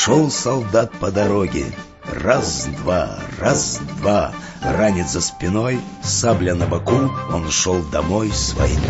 Шел солдат по дороге. Раз-два, раз-два. Ранец за спиной, сабля на боку. Он шел домой с войны.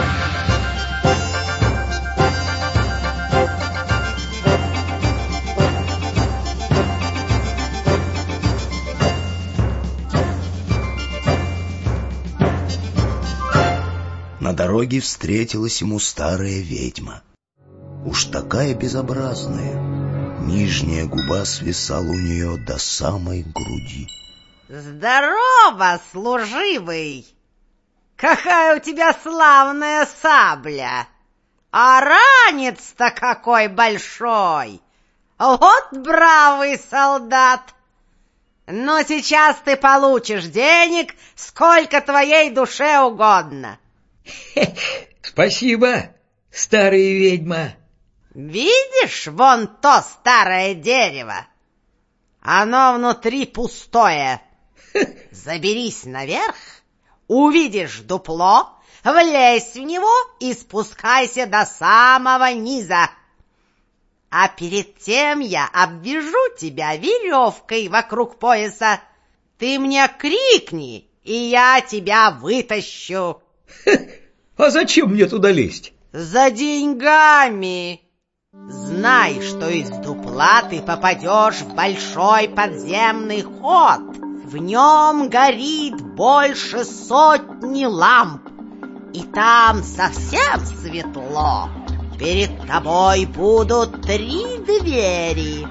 На дороге встретилась ему старая ведьма. Уж такая безобразная. Нижняя губа свисала у нее до самой груди. Здорово, служивый! Какая у тебя славная сабля! А ранец-то какой большой! Вот бравый солдат! Но сейчас ты получишь денег, сколько твоей душе угодно. Спасибо, старая ведьма. Видишь вон то старое дерево? Оно внутри пустое. Заберись наверх, увидишь дупло, влезь в него и спускайся до самого низа. А перед тем я обвяжу тебя веревкой вокруг пояса. Ты мне крикни, и я тебя вытащу. А зачем мне туда лезть? За деньгами. Знай, что из дупла ты попадешь в большой подземный ход. В нем горит больше 100 ламп. И там совсем светло. Перед тобой будут 3 двери.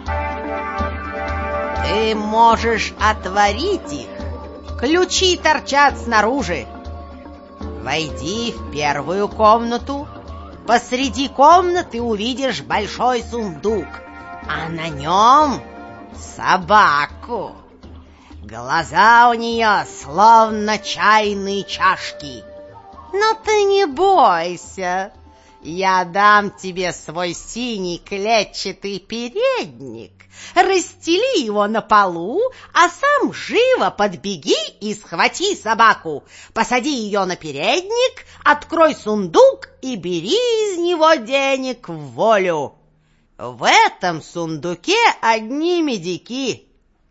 Ты можешь отворить их. Ключи торчат снаружи. Войди в первую комнату. Посреди комнаты увидишь большой сундук, а на нем собаку. Глаза у нее словно чайные чашки. Но ты не бойся, я дам тебе свой синий клетчатый передник. Расстели его на полу, а сам живо подбеги и схвати собаку. Посади ее на передник, открой сундук и бери из него денег в волю. В этом сундуке одни медики.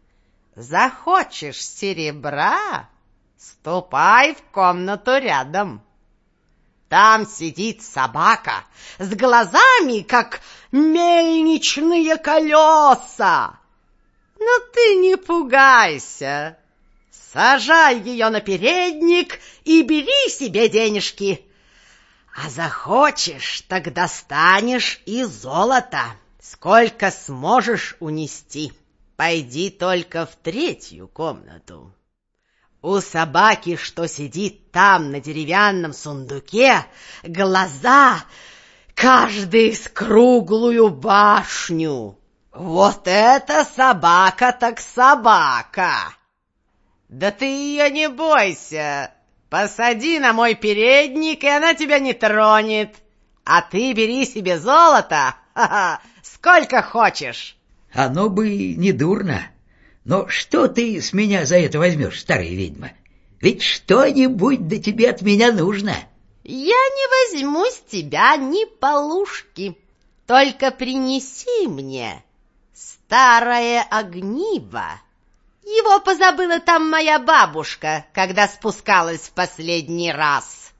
Захочешь серебра, ступай в комнату рядом. Там сидит собака с глазами, как мельничные колеса. Но ты не пугайся. Сажай ее на передник и бери себе денежки. А захочешь, так достанешь и золото, сколько сможешь унести. Пойди только в 3-ю комнату. У собаки, что сидит там на деревянном сундуке, глаза каждый с круглую башню. Вот это собака так собака! Да ты ее не бойся. Посади на мой передник, и она тебя не тронет. А ты бери себе золото, сколько хочешь. Оно бы не дурно. Но что ты с меня за это возьмешь, старая ведьма? Ведь что-нибудь до тебе от меня нужно. Я не возьму с тебя ни полушки. Только принеси мне старое огниво. Его позабыла там моя бабушка, когда спускалась в последний раз.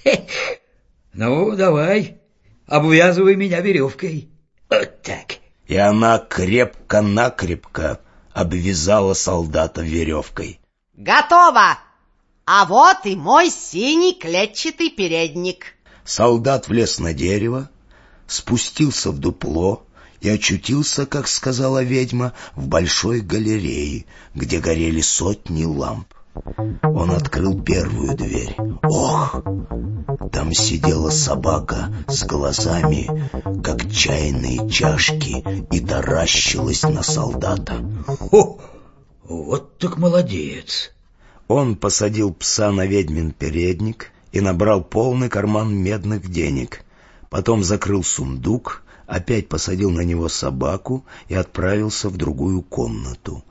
Ну, давай, обвязывай меня веревкой. Вот так. И она крепко-накрепко обвязала солдата веревкой. Готово! А вот и мой синий клетчатый передник. Солдат влез на дерево, спустился в дупло и очутился, как сказала ведьма, в большой галерее, где горели 100 ламп. Он открыл первую дверь. Ох! Там сидела собака с глазами, как чайные чашки, и таращилась на солдата. О, вот так молодец! Он посадил пса на ведьмин передник и набрал полный карман медных денег. Потом закрыл сундук, опять посадил на него собаку и отправился в другую комнату.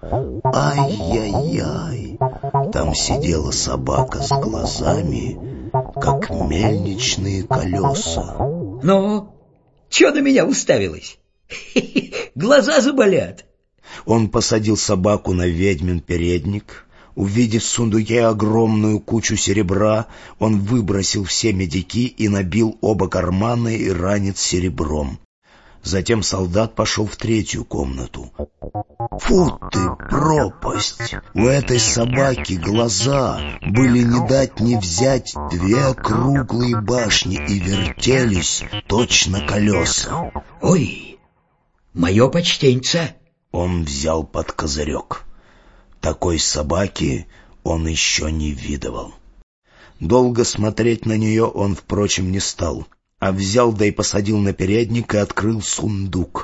Ай-яй-яй! Там сидела собака с глазами, как мельничные колеса. Ну, чё на меня уставилась? глаза заболят. Он посадил собаку на ведьмин передник. Увидев в сундуке огромную кучу серебра, он выбросил все медики и набил оба кармана и ранец серебром. Затем солдат пошел в третью комнату. Фу ты, пропасть! У этой собаки глаза были не дать не взять две круглые башни и вертелись точно колеса. Ой, мое почтеньце! Он взял под козырек. Такой собаки он еще не видывал. Долго смотреть на нее он, впрочем, не стал, а взял да и посадил на передник и открыл сундук.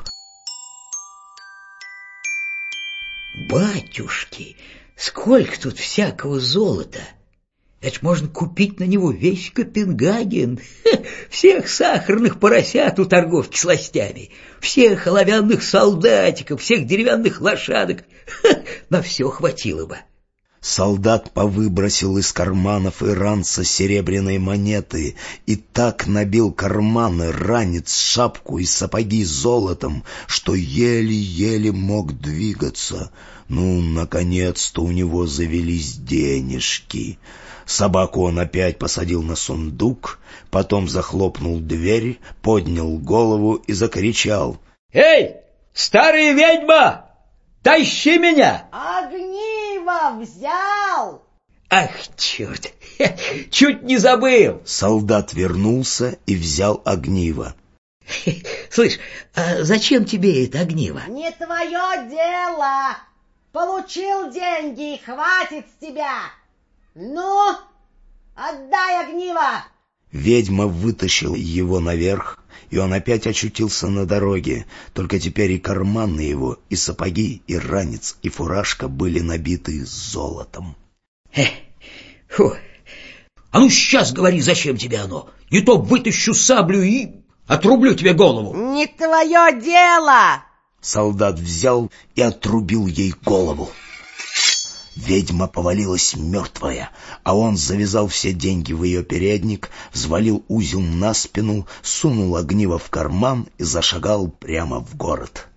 Батюшки, сколько тут всякого золота! Это ж можно купить на него весь Копенгаген, всех сахарных поросят у торговки сластями, всех оловянных солдатиков, всех деревянных лошадок. На все хватило бы. Солдат повыбросил из карманов и ранца серебряные монеты и так набил карманы, ранец, шапку и сапоги золотом, что еле-еле мог двигаться. Ну, наконец-то у него завелись денежки. Собаку он опять посадил на сундук, потом захлопнул дверь, поднял голову и закричал: «Эй, старая ведьма, тащи меня!» Огниво взял! Ах, черт, чуть не забыл. Солдат вернулся и взял огниво. Слышь, а зачем тебе это огниво? Не твое дело! Получил деньги и хватит с тебя! Ну, отдай огниво! Ведьма вытащила его наверх, и он опять очутился на дороге, только теперь и карманы его, и сапоги, и ранец, и фуражка были набиты золотом. Фу. А ну сейчас говори, зачем тебе оно? Не то вытащу саблю и отрублю тебе голову. Не твое дело! Солдат взял и отрубил ей голову. Ведьма повалилась мертвая, а он завязал все деньги в ее передник, взвалил узел на спину, сунул огниво в карман и зашагал прямо в город.